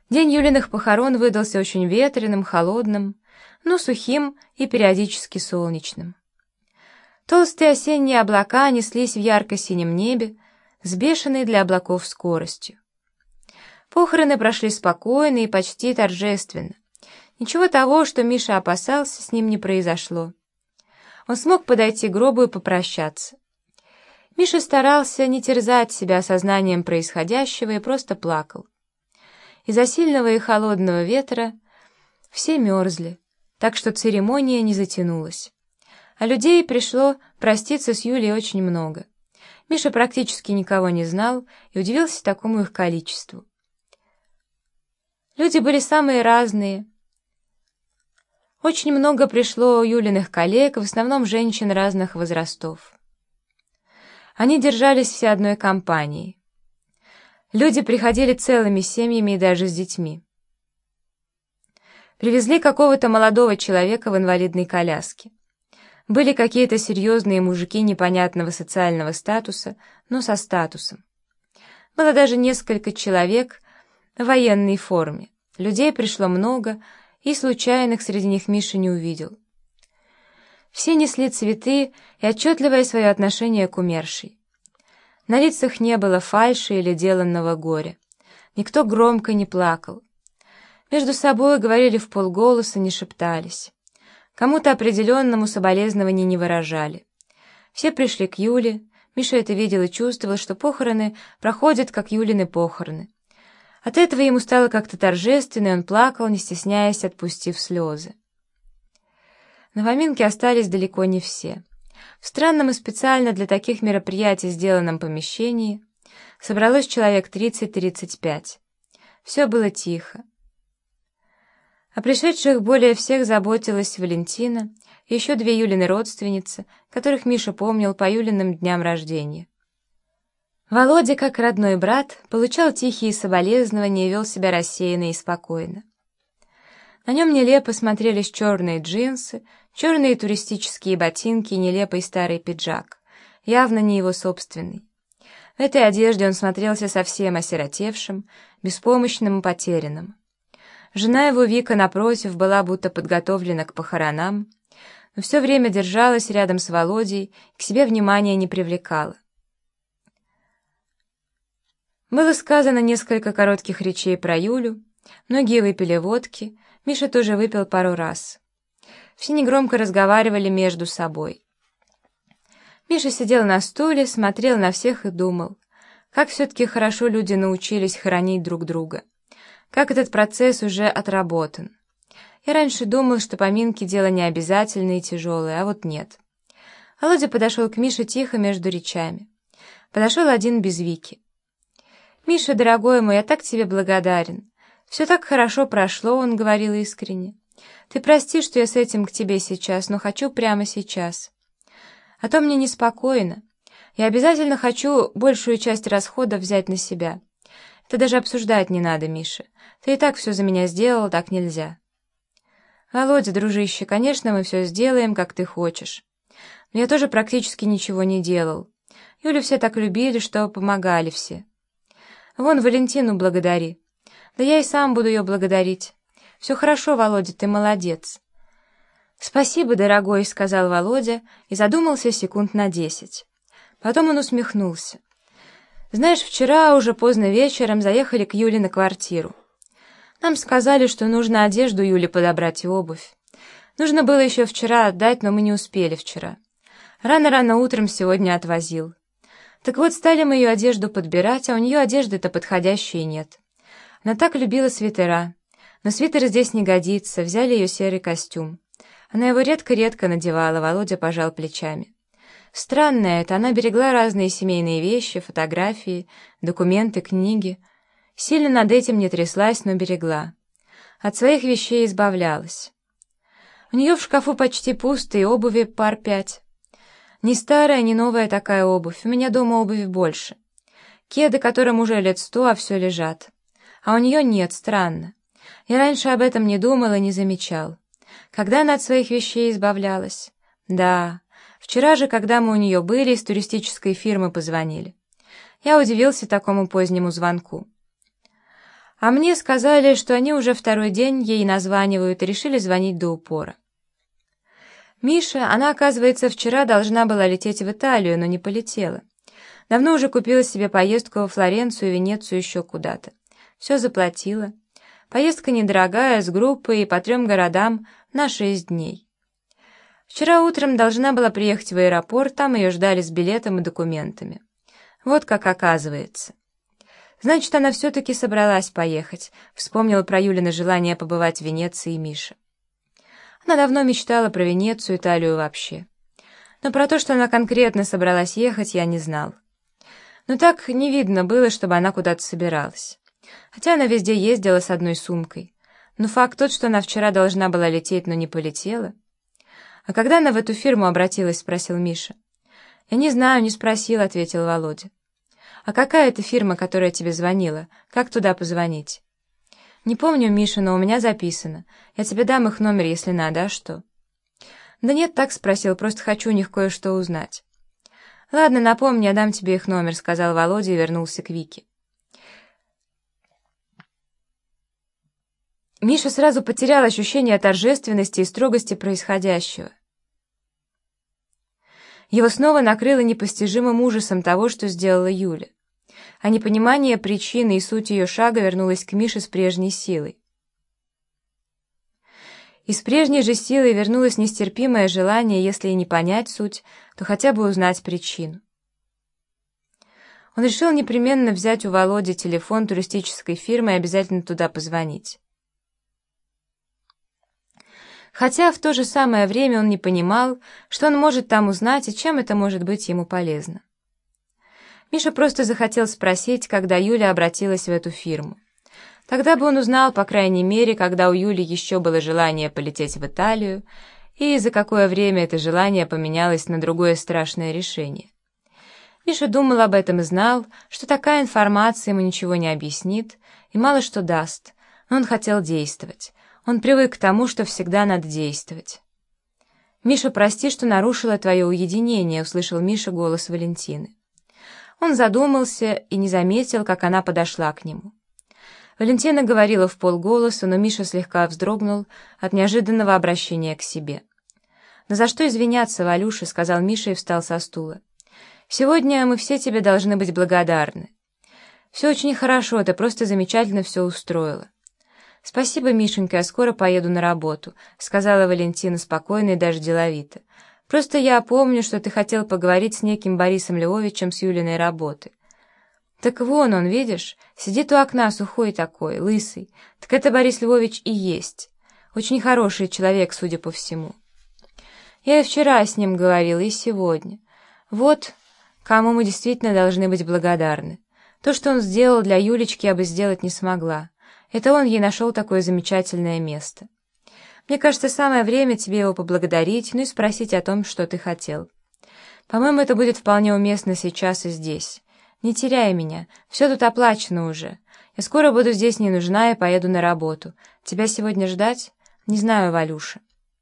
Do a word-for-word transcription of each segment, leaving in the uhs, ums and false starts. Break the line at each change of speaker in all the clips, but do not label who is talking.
День Юлиных похорон выдался очень ветреным, холодным, но сухим и периодически солнечным. Толстые осенние облака неслись в ярко-синем небе с бешеной для облаков скоростью. Похороны прошли спокойно и почти торжественно. Ничего того, что Миша опасался, с ним не произошло. Он смог подойти к гробу и попрощаться. Миша старался не терзать себя осознанием происходящего и просто плакал. Из-за сильного и холодного ветра все мерзли, так что церемония не затянулась. А людей пришло проститься с Юлей очень много. Миша практически никого не знал и удивился такому их количеству. Люди были самые разные. Очень много пришло Юлиных коллег, в основном женщин разных возрастов. Они держались все одной компанией. Люди приходили целыми семьями и даже с детьми. Привезли какого-то молодого человека в инвалидной коляске. Были какие-то серьезные мужики непонятного социального статуса, но со статусом. Было даже несколько человек в военной форме. Людей пришло много, и случайных среди них Миша не увидел. Все несли цветы и отчетливое свое отношение к умершей. На лицах не было фальши или деланного горя. Никто громко не плакал. Между собой говорили вполголоса, не шептались. Кому-то определенному соболезнования не выражали. Все пришли к Юле. Миша это видел и чувствовал, что похороны проходят, как Юлины похороны. От этого ему стало как-то торжественно, и он плакал, не стесняясь, отпустив слезы. На поминке остались далеко не все. В странном и специально для таких мероприятий сделанном помещении собралось человек тридцать-тридцать пять. Все было тихо. О пришедших более всех заботилась Валентина и еще две Юлины родственницы, которых Миша помнил по Юлиным дням рождения. Володя, как родной брат, получал тихие соболезнования и вел себя рассеянно и спокойно. На нем нелепо смотрелись черные джинсы, черные туристические ботинки и нелепый старый пиджак, явно не его собственный. В этой одежде он смотрелся совсем осиротевшим, беспомощным и потерянным. Жена его, Вика, напротив, была будто подготовлена к похоронам, но все время держалась рядом с Володей и к себе внимания не привлекала. Было сказано несколько коротких речей про Юлю, многие выпили водки, Миша тоже выпил пару раз. Все негромко разговаривали между собой. Миша сидел на стуле, смотрел на всех и думал, как все-таки хорошо люди научились хоронить друг друга, как этот процесс уже отработан. Я раньше думал, что поминки дело не обязательное и тяжелое, а вот нет. Володя подошел к Мише тихо между речами. Подошел один без Вики. «Миша, дорогой мой, я так тебе благодарен. Все так хорошо прошло», — он говорил искренне. «Ты прости, что я с этим к тебе сейчас, но хочу прямо сейчас. А то мне неспокойно. Я обязательно хочу большую часть расходов взять на себя. Это даже обсуждать не надо, Миша. Ты и так все за меня сделал, так нельзя». «Володя, дружище, конечно, мы все сделаем, как ты хочешь. Но я тоже практически ничего не делал. Юлю все так любили, что помогали все. Вон Валентину благодари. Да я и сам буду ее благодарить. Все хорошо, Володя, ты молодец». «Спасибо, дорогой», — сказал Володя и задумался секунд на десять. Потом он усмехнулся. «Знаешь, вчера уже поздно вечером заехали к Юле на квартиру. Нам сказали, что нужно одежду Юле подобрать и обувь. Нужно было еще вчера отдать, но мы не успели вчера. Рано-рано утром сегодня отвозил. Так вот, стали мы ее одежду подбирать, а у нее одежды-то подходящей нет. Она так любила свитера, но свитер здесь не годится, взяли ее серый костюм. Она его редко-редко надевала», — Володя пожал плечами. «Странно это, она берегла разные семейные вещи, фотографии, документы, книги. Сильно над этим не тряслась, но берегла. От своих вещей избавлялась. У нее в шкафу почти пусто и обуви пар пять. Ни старая, ни новая такая обувь, у меня дома обуви больше. Кеды, которым уже лет сто, а все лежат. А у нее нет, странно. Я раньше об этом не думал и не замечал. Когда она от своих вещей избавлялась? Да, вчера же, когда мы у нее были, из туристической фирмы позвонили. Я удивился такому позднему звонку. А мне сказали, что они уже второй день ей названивают и решили звонить до упора. Миша, она, оказывается, вчера должна была лететь в Италию, но не полетела. Давно уже купила себе поездку во Флоренцию, Венецию, еще куда-то. Все заплатила. Поездка недорогая, с группой и по трем городам на шесть дней. Вчера утром должна была приехать в аэропорт, там ее ждали с билетом и документами. Вот как оказывается. Значит, она все-таки собралась поехать, вспомнила про Юлина желание побывать в Венеции и Мише. Она давно мечтала про Венецию, Италию вообще. Но про то, что она конкретно собралась ехать, я не знал. Но так не видно было, чтобы она куда-то собиралась. Хотя она везде ездила с одной сумкой. Но факт тот, что она вчера должна была лететь, но не полетела. «А когда она в эту фирму обратилась?» — спросил Миша. «Я не знаю, не спросил», — ответил Володя. «А какая это фирма, которая тебе звонила? Как туда позвонить?» «Не помню, Миша, но у меня записано. Я тебе дам их номер, если надо, а что?» «Да нет, так спросил, просто хочу у них кое-что узнать». «Ладно, напомни, я дам тебе их номер», — сказал Володя и вернулся к Вике. Миша сразу потерял ощущение торжественности и строгости происходящего. Его снова накрыло непостижимым ужасом того, что сделала Юля. А непонимание причины и сути ее шага вернулось к Мише с прежней силой. И с прежней же силой вернулось нестерпимое желание, если и не понять суть, то хотя бы узнать причину. Он решил непременно взять у Володи телефон туристической фирмы и обязательно туда позвонить. Хотя в то же самое время он не понимал, что он может там узнать и чем это может быть ему полезно. Миша просто захотел спросить, когда Юля обратилась в эту фирму. Тогда бы он узнал, по крайней мере, когда у Юли еще было желание полететь в Италию, и за какое время это желание поменялось на другое страшное решение. Миша думал об этом и знал, что такая информация ему ничего не объяснит и мало что даст, но он хотел действовать. Он привык к тому, что всегда надо действовать. «Миша, прости, что нарушила твое уединение», — услышал Миша голос Валентины. Он задумался и не заметил, как она подошла к нему. Валентина говорила вполголоса, но Миша слегка вздрогнул от неожиданного обращения к себе. «Да за что извиняться, Валюша», — сказал Миша и встал со стула. «Сегодня мы все тебе должны быть благодарны. Все очень хорошо, ты просто замечательно все устроила». «Спасибо, Мишенька, я скоро поеду на работу», — сказала Валентина спокойно и даже деловито. «Просто я помню, что ты хотел поговорить с неким Борисом Львовичем с Юлиной работы». «Так вон он, видишь, сидит у окна сухой такой, лысый. Так это Борис Львович и есть. Очень хороший человек, судя по всему. Я и вчера с ним говорила, и сегодня. Вот кому мы действительно должны быть благодарны. То, что он сделал для Юлечки, я бы сделать не смогла. Это он ей нашел такое замечательное место. Мне кажется, самое время тебе его поблагодарить, ну и спросить о том, что ты хотел. По-моему, это будет вполне уместно сейчас и здесь. Не теряй меня, все тут оплачено уже. Я скоро буду здесь не нужна и поеду на работу. Тебя сегодня ждать? Не знаю, Валюша».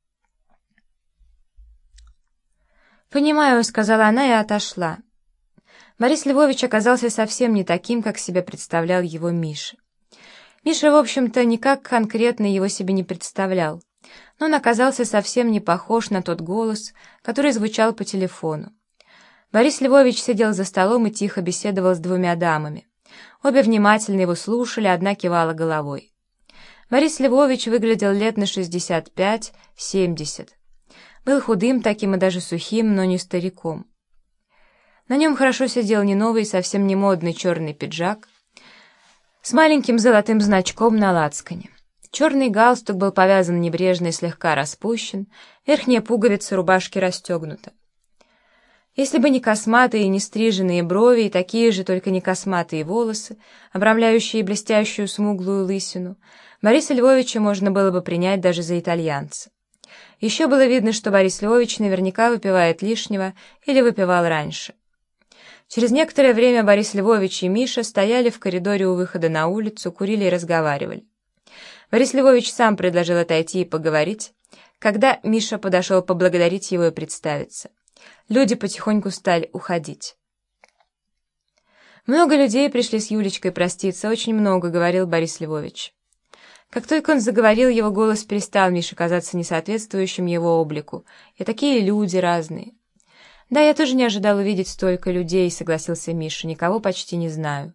«Понимаю», — сказала она и отошла. Борис Львович оказался совсем не таким, как себе представлял его Миша. Миша, в общем-то, никак конкретно его себе не представлял, но он оказался совсем не похож на тот голос, который звучал по телефону. Борис Львович сидел за столом и тихо беседовал с двумя дамами. Обе внимательно его слушали, одна кивала головой. Борис Львович выглядел лет на шестьдесят пять — семьдесят. Был худым таким и даже сухим, но не стариком. На нем хорошо сидел не новый, совсем не модный черный пиджак с маленьким золотым значком на лацкане. Черный галстук был повязан небрежно и слегка распущен, верхняя пуговица рубашки расстегнута. Если бы не косматые и не стриженные брови и такие же, только не косматые волосы, обрамляющие блестящую смуглую лысину, Бориса Львовича можно было бы принять даже за итальянца. Еще было видно, что Борис Львович наверняка выпивает лишнего или выпивал раньше. Через некоторое время Борис Львович и Миша стояли в коридоре у выхода на улицу, курили и разговаривали. Борис Львович сам предложил отойти и поговорить, когда Миша подошел поблагодарить его и представиться. Люди потихоньку стали уходить. «Много людей пришли с Юлечкой проститься, очень много», — говорил Борис Львович. Как только он заговорил, его голос перестал Мише казаться несоответствующим его облику. «И такие люди разные». «Да, я тоже не ожидал увидеть столько людей», — согласился Миша. «Никого почти не знаю».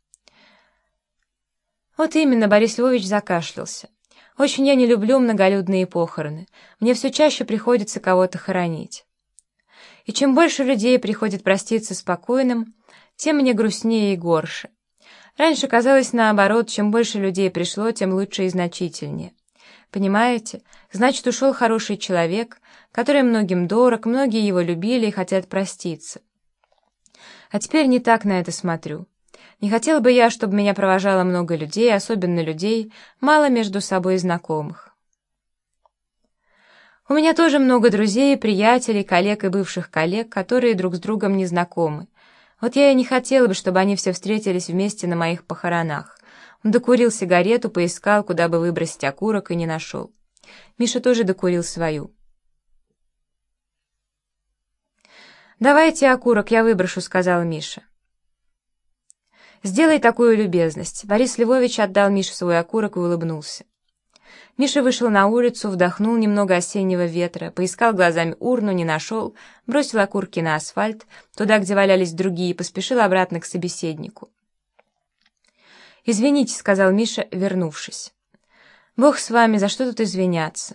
Вот именно, Борис Львович закашлялся. «Очень я не люблю многолюдные похороны. Мне все чаще приходится кого-то хоронить. И чем больше людей приходит проститься с покойным, тем мне грустнее и горше. Раньше казалось наоборот, чем больше людей пришло, тем лучше и значительнее. Понимаете? Значит, ушел хороший человек, который многим дорог, многие его любили и хотят проститься. А теперь не так на это смотрю. Не хотел бы я, чтобы меня провожало много людей, особенно людей, мало между собой знакомых. У меня тоже много друзей, приятелей, коллег и бывших коллег, которые друг с другом не знакомы. Вот я и не хотела бы, чтобы они все встретились вместе на моих похоронах. Он докурил сигарету, поискал, куда бы выбросить окурок, и не нашел. Миша тоже докурил свою. «Давайте окурок, я выброшу», — сказал Миша. «Сделай такую любезность». Борис Львович отдал Мише свой окурок и улыбнулся. Миша вышел на улицу, вдохнул немного осеннего ветра, поискал глазами урну, не нашел, бросил окурки на асфальт, туда, где валялись другие, и поспешил обратно к собеседнику. «Извините», — сказал Миша, вернувшись. «Бог с вами, за что тут извиняться?»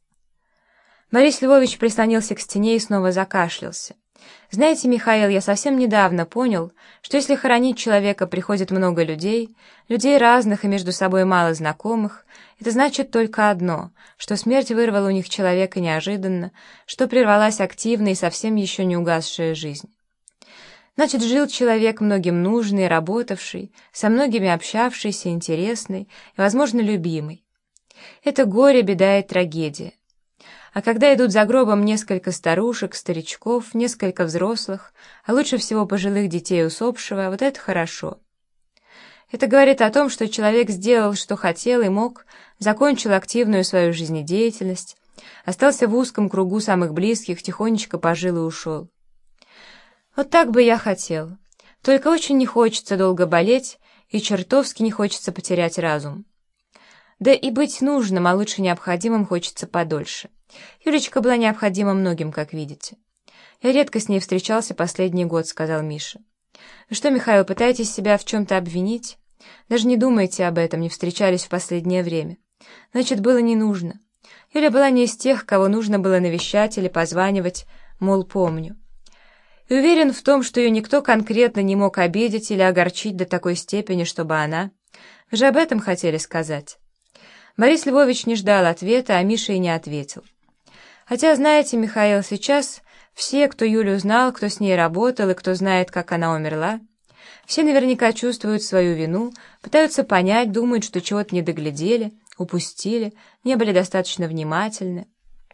Борис Львович прислонился к стене и снова закашлялся. «Знаете, Михаил, я совсем недавно понял, что если хоронить человека приходит много людей, людей разных и между собой мало знакомых, это значит только одно, что смерть вырвала у них человека неожиданно, что прервалась активная и совсем еще не угасшая жизнь. Значит, жил человек многим нужный, работавший, со многими общавшийся, интересный и, возможно, любимый. Это горе, беда и трагедия. А когда идут за гробом несколько старушек, старичков, несколько взрослых, а лучше всего пожилых детей усопшего, вот это хорошо. Это говорит о том, что человек сделал, что хотел и мог, закончил активную свою жизнедеятельность, остался в узком кругу самых близких, тихонечко пожил и ушел. Вот так бы я хотел. Только очень не хочется долго болеть, и чертовски не хочется потерять разум. Да и быть нужным, а лучше необходимым хочется подольше. Юлечка была необходима многим, как видите. Я редко с ней встречался последний год, сказал Миша. Вы что, Михаил, пытаетесь себя в чем-то обвинить? Даже не думайте об этом, не встречались в последнее время. Значит, было не нужно. Юля была не из тех, кого нужно было навещать или позванивать, мол, помню. И уверен в том, что ее никто конкретно не мог обидеть или огорчить до такой степени, чтобы она... Вы же об этом хотели сказать? Борис Львович не ждал ответа, а Миша и не ответил. Хотя, знаете, Михаил, сейчас все, кто Юлю знал, кто с ней работал и кто знает, как она умерла, все наверняка чувствуют свою вину, пытаются понять, думают, что чего-то не доглядели, упустили, не были достаточно внимательны.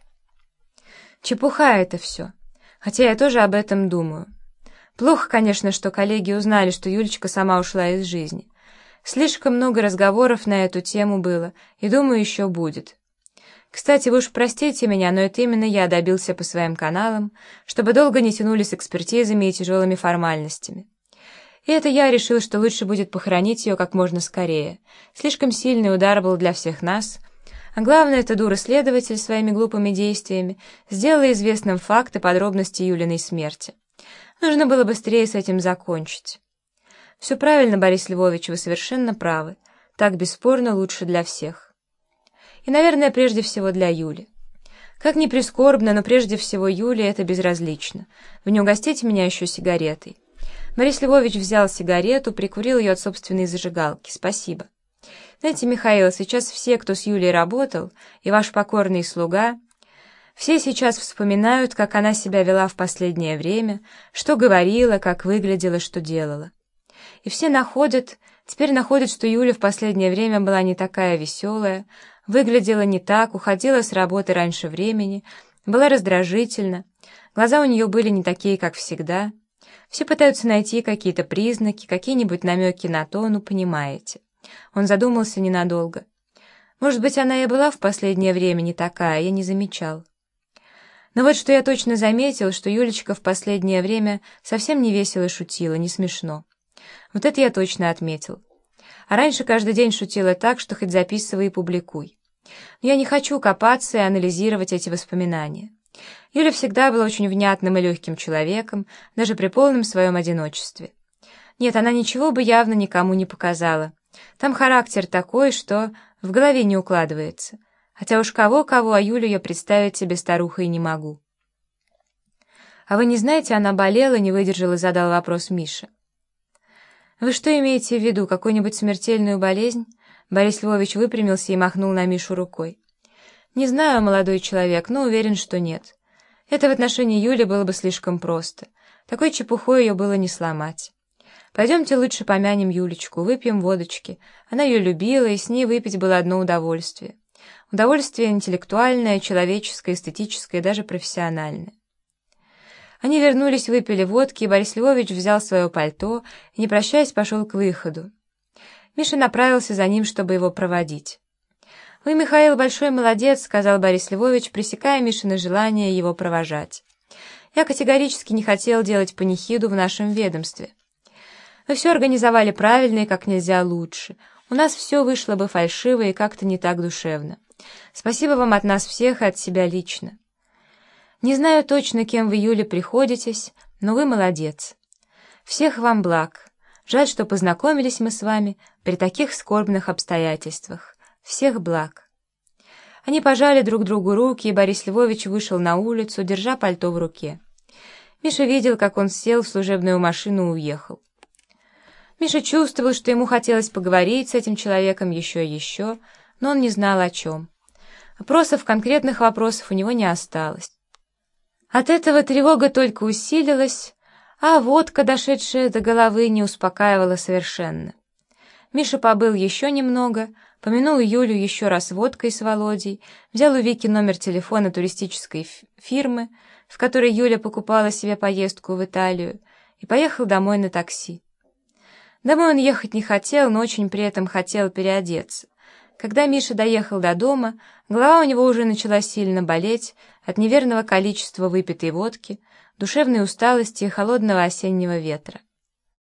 Чепуха это все. Хотя я тоже об этом думаю. Плохо, конечно, что коллеги узнали, что Юлечка сама ушла из жизни. Слишком много разговоров на эту тему было, и, думаю, еще будет. Кстати, вы уж простите меня, но это именно я добился по своим каналам, чтобы долго не тянули с экспертизами и тяжелыми формальностями. И это я решил, что лучше будет похоронить ее как можно скорее. Слишком сильный удар был для всех нас. А главное, эта дура-следователь своими глупыми действиями сделала известным факт и подробности Юлиной смерти. Нужно было быстрее с этим закончить. Все правильно, Борис Львович, вы совершенно правы. Так бесспорно лучше для всех. И, наверное, прежде всего для Юли. Как ни прискорбно, но прежде всего Юле это безразлично. Вы не угостите меня еще сигаретой? Борис Львович взял сигарету, прикурил ее от собственной зажигалки. Спасибо. Знаете, Михаил, сейчас все, кто с Юлей работал, и ваш покорный слуга, все сейчас вспоминают, как она себя вела в последнее время, что говорила, как выглядела, что делала. И все находят, теперь находят, что Юля в последнее время была не такая веселая, выглядела не так, уходила с работы раньше времени, была раздражительна, глаза у нее были не такие, как всегда. Все пытаются найти какие-то признаки, какие-нибудь намеки на то, ну, понимаете. Он задумался ненадолго. Может быть, она и была в последнее время не такая, я не замечал. Но вот что я точно заметил, что Юлечка в последнее время совсем не весело шутила, не смешно. Вот это я точно отметил. А раньше каждый день шутила так, что хоть записывай и публикуй. Но я не хочу копаться и анализировать эти воспоминания. Юля всегда была очень внятным и легким человеком, даже при полном своем одиночестве. Нет, она ничего бы явно никому не показала. Там характер такой, что в голове не укладывается. Хотя уж кого-кого, а Юлю я представить себе старухой не могу. «А вы не знаете, она болела, не выдержала», — задал вопрос Миша. «Вы что имеете в виду, какую-нибудь смертельную болезнь?» Борис Львович выпрямился и махнул на Мишу рукой. «Не знаю, молодой человек, но уверен, что нет. Это в отношении Юли было бы слишком просто. Такой чепухой ее было не сломать. Пойдемте лучше помянем Юлечку, выпьем водочки. Она ее любила, и с ней выпить было одно удовольствие. Удовольствие интеллектуальное, человеческое, эстетическое и даже профессиональное». Они вернулись, выпили водки, и Борис Львович взял свое пальто и, не прощаясь, пошел к выходу. Миша направился за ним, чтобы его проводить. «Вы, Михаил, большой молодец», — сказал Борис Львович, пресекая Мишины желание его провожать. «Я категорически не хотел делать панихиду в нашем ведомстве. Вы все организовали правильно и как нельзя лучше. У нас все вышло бы фальшиво и как-то не так душевно. Спасибо вам от нас всех и от себя лично. Не знаю точно, кем в июле приходитесь, но вы молодец. Всех вам благ. Жаль, что познакомились мы с вами при таких скорбных обстоятельствах. Всех благ». Они пожали друг другу руки, и Борис Львович вышел на улицу, держа пальто в руке. Миша видел, как он сел в служебную машину и уехал. Миша чувствовал, что ему хотелось поговорить с этим человеком еще и еще, но он не знал о чем. Вопросов, конкретных вопросов у него не осталось. От этого тревога только усилилась, а водка, дошедшая до головы, не успокаивала совершенно. Миша побыл еще немного, помянул Юлю еще раз водкой с Володей, взял у Вики номер телефона туристической фирмы, в которой Юля покупала себе поездку в Италию, и поехал домой на такси. Домой он ехать не хотел, но очень при этом хотел переодеться. Когда Миша доехал до дома, голова у него уже начала сильно болеть от неверного количества выпитой водки, душевной усталости и холодного осеннего ветра.